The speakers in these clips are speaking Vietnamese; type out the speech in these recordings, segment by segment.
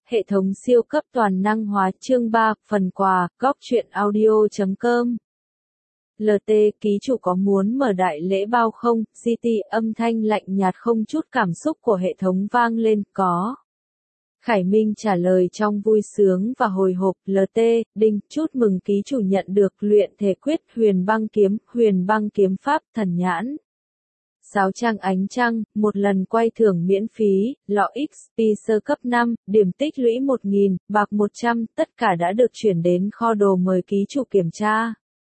Hệ thống siêu cấp toàn năng hóa chương 3, phần quà, góc truyện audio.com. LT ký chủ có muốn mở đại lễ bao không? GT âm thanh lạnh nhạt không chút cảm xúc của hệ thống vang lên, có. Khải Minh trả lời trong vui sướng và hồi hộp, LT, đinh, chúc mừng ký chủ nhận được luyện thể quyết huyền băng kiếm pháp thần nhãn. Sáo trang ánh trăng, một lần quay thưởng miễn phí, lọ XP sơ cấp 5, điểm tích lũy 1000, bạc 100, tất cả đã được chuyển đến kho đồ mời ký chủ kiểm tra.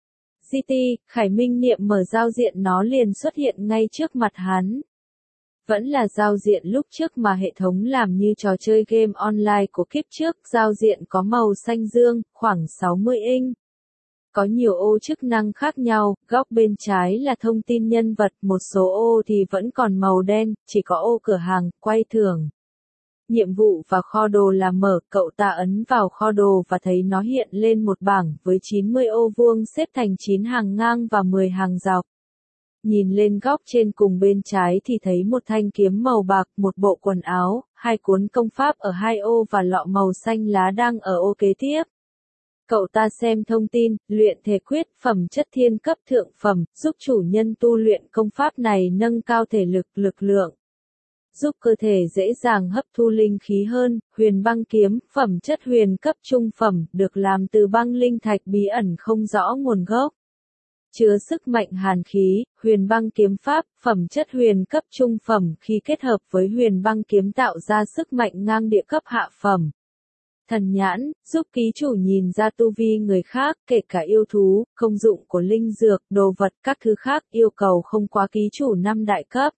GT, Khải Minh niệm mở giao diện nó liền xuất hiện ngay trước mặt hắn. Vẫn là giao diện lúc trước mà hệ thống làm như trò chơi game online của kiếp trước, giao diện có màu xanh dương, khoảng 60 inch. Có nhiều ô chức năng khác nhau, góc bên trái là thông tin nhân vật, một số ô thì vẫn còn màu đen, chỉ có ô cửa hàng, quay thưởng. Nhiệm vụ và kho đồ là mở, cậu ta ấn vào kho đồ và thấy nó hiện lên một bảng với 90 ô vuông xếp thành 9 hàng ngang và 10 hàng dọc. Nhìn lên góc trên cùng bên trái thì thấy một thanh kiếm màu bạc, một bộ quần áo, 2 cuốn công pháp ở 2 ô và lọ màu xanh lá đang ở ô kế tiếp. Cậu ta xem thông tin, luyện thể quyết, phẩm chất thiên cấp thượng phẩm, giúp chủ nhân tu luyện công pháp này nâng cao thể lực, lực lượng. Giúp cơ thể dễ dàng hấp thu linh khí hơn, huyền băng kiếm, phẩm chất huyền cấp trung phẩm, được làm từ băng linh thạch bí ẩn không rõ nguồn gốc. Chứa sức mạnh hàn khí, huyền băng kiếm pháp, phẩm chất huyền cấp trung phẩm khi kết hợp với huyền băng kiếm tạo ra sức mạnh ngang địa cấp hạ phẩm. Thần nhãn, giúp ký chủ nhìn ra tu vi người khác, kể cả yêu thú, công dụng của linh dược, đồ vật, các thứ khác, yêu cầu không quá ký chủ 5 đại cấp.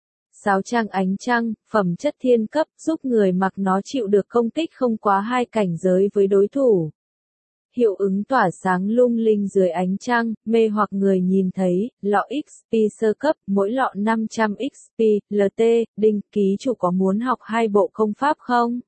Sáo trang ánh trăng, phẩm chất thiên cấp, giúp người mặc nó chịu được công kích không quá 2 cảnh giới với đối thủ. Hiệu ứng tỏa sáng lung linh dưới ánh trăng, mê hoặc người nhìn thấy, lọ XP sơ cấp, mỗi lọ 500 XP, LT, đinh, ký chủ có muốn học 2 bộ công pháp không?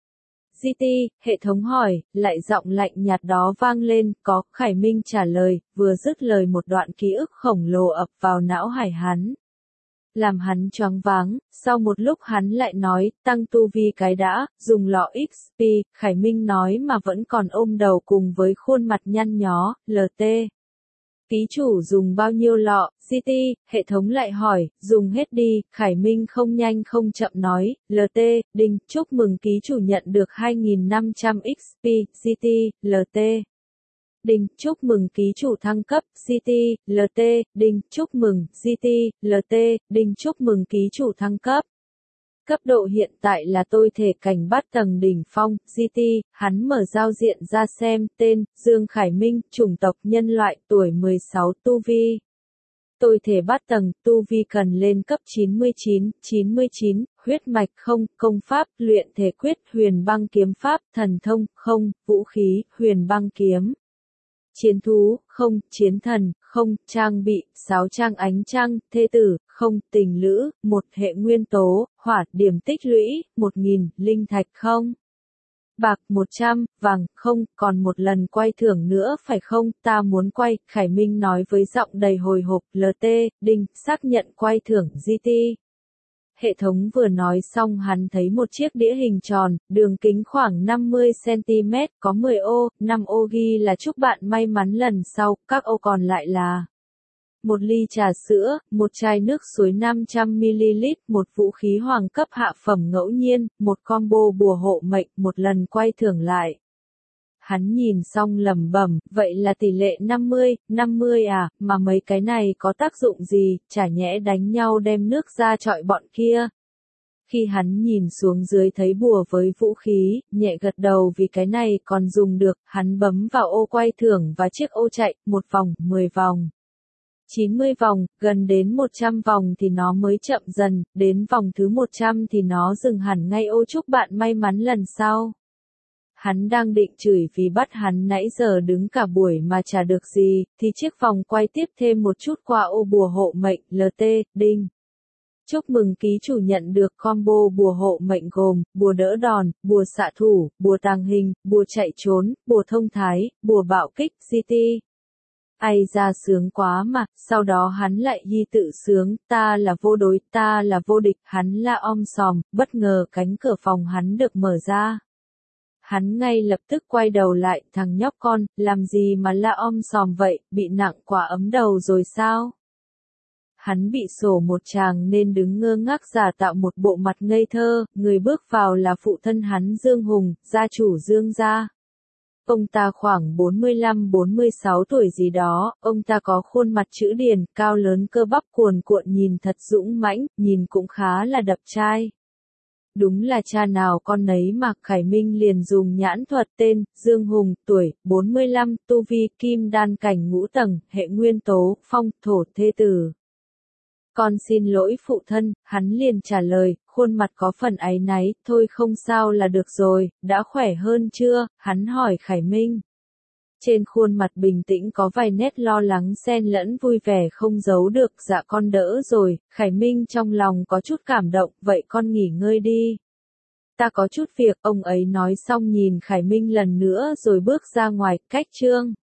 GT, hệ thống hỏi, lại giọng lạnh nhạt đó vang lên, có, Khải Minh trả lời, vừa dứt lời một đoạn ký ức khổng lồ ập vào não hải hắn. Làm hắn choáng váng, sau một lúc hắn lại nói, tăng tu vi cái đã, dùng lọ XP, Khải Minh nói mà vẫn còn ôm đầu cùng với khuôn mặt nhăn nhó, LT. Ký chủ dùng bao nhiêu lọ? GT, hệ thống lại hỏi, dùng hết đi, Khải Minh không nhanh không chậm nói, LT, đinh, chúc mừng ký chủ nhận được 2500 XP, GT, LT. Đinh, chúc mừng ký chủ thăng cấp, GT, LT, đinh, chúc mừng, GT, LT, đinh, chúc mừng ký chủ thăng cấp. Cấp độ hiện tại là tôi thể cảnh bát tầng đỉnh phong, GT, hắn mở giao diện ra xem, tên, Dương Khải Minh, chủng tộc nhân loại, tuổi 16, tu vi. Tôi thể bát tầng, tu vi cần lên cấp 99, huyết mạch không, công pháp, luyện thể quyết, huyền băng kiếm pháp, thần thông, không, vũ khí, huyền băng kiếm. Chiến thú, không, chiến thần, không, trang bị, sáo trang ánh trăng, thê tử, không, tình lữ, một hệ nguyên tố, hỏa, điểm tích lũy, 1000, linh thạch không. Bạc 100, vàng, không, còn một lần quay thưởng nữa phải không, ta muốn quay, Khải Minh nói với giọng đầy hồi hộp, LT, đinh, xác nhận quay thưởng, GT. Hệ thống vừa nói xong hắn thấy một chiếc đĩa hình tròn, đường kính khoảng 50cm, có 10 ô, 5 ô ghi là chúc bạn may mắn lần sau, các ô còn lại là một ly trà sữa, một chai nước suối 500ml, một vũ khí hoàng cấp hạ phẩm ngẫu nhiên, một combo bùa hộ mệnh, một lần quay thưởng lại. Hắn nhìn xong lẩm bẩm, vậy là tỷ lệ 50 à, mà mấy cái này có tác dụng gì, chả nhẽ đánh nhau đem nước ra chọi bọn kia. Khi hắn nhìn xuống dưới thấy bùa với vũ khí, nhẹ gật đầu vì cái này còn dùng được, hắn bấm vào ô quay thưởng và chiếc ô chạy, 1 vòng, 10 vòng. 90 vòng, gần đến 100 vòng thì nó mới chậm dần, đến vòng thứ 100 thì nó dừng hẳn ngay ô chúc bạn may mắn lần sau. Hắn đang định chửi vì bắt hắn nãy giờ đứng cả buổi mà chả được gì, thì chiếc vòng quay tiếp thêm một chút qua ô bùa hộ mệnh, LT, đinh. Chúc mừng ký chủ nhận được combo bùa hộ mệnh gồm, bùa đỡ đòn, bùa xạ thủ, bùa tàng hình, bùa chạy trốn, bùa thông thái, bùa bạo kích, GT. Ai ra sướng quá mà, sau đó hắn lại ghi tự sướng, ta là vô đối, ta là vô địch, hắn la om sòm, bất ngờ cánh cửa phòng hắn được mở ra. Hắn ngay lập tức quay đầu lại, thằng nhóc con, làm gì mà la om sòm vậy, bị nặng quả ấm đầu rồi sao? Hắn bị sổ một tràng nên đứng ngơ ngác giả tạo một bộ mặt ngây thơ, người bước vào là phụ thân hắn Dương Hùng, gia chủ Dương gia. Ông ta khoảng 45-46 tuổi gì đó, ông ta có khuôn mặt chữ điền, cao lớn cơ bắp cuồn cuộn nhìn thật dũng mãnh, nhìn cũng khá là đập trai. Đúng là cha nào con nấy mà Khải Minh liền dùng nhãn thuật tên, Dương Hùng, tuổi, 45, tu vi, kim đan cảnh ngũ tầng, hệ nguyên tố, phong, thổ, thê tử. Con xin lỗi phụ thân, hắn liền trả lời, khuôn mặt có phần áy náy, thôi không sao là được rồi, đã khỏe hơn chưa, hắn hỏi Khải Minh. Trên khuôn mặt bình tĩnh có vài nét lo lắng xen lẫn vui vẻ không giấu được, dạ con đỡ rồi, Khải Minh trong lòng có chút cảm động, vậy con nghỉ ngơi đi. Ta có chút việc, ông ấy nói xong nhìn Khải Minh lần nữa rồi bước ra ngoài, cách Trương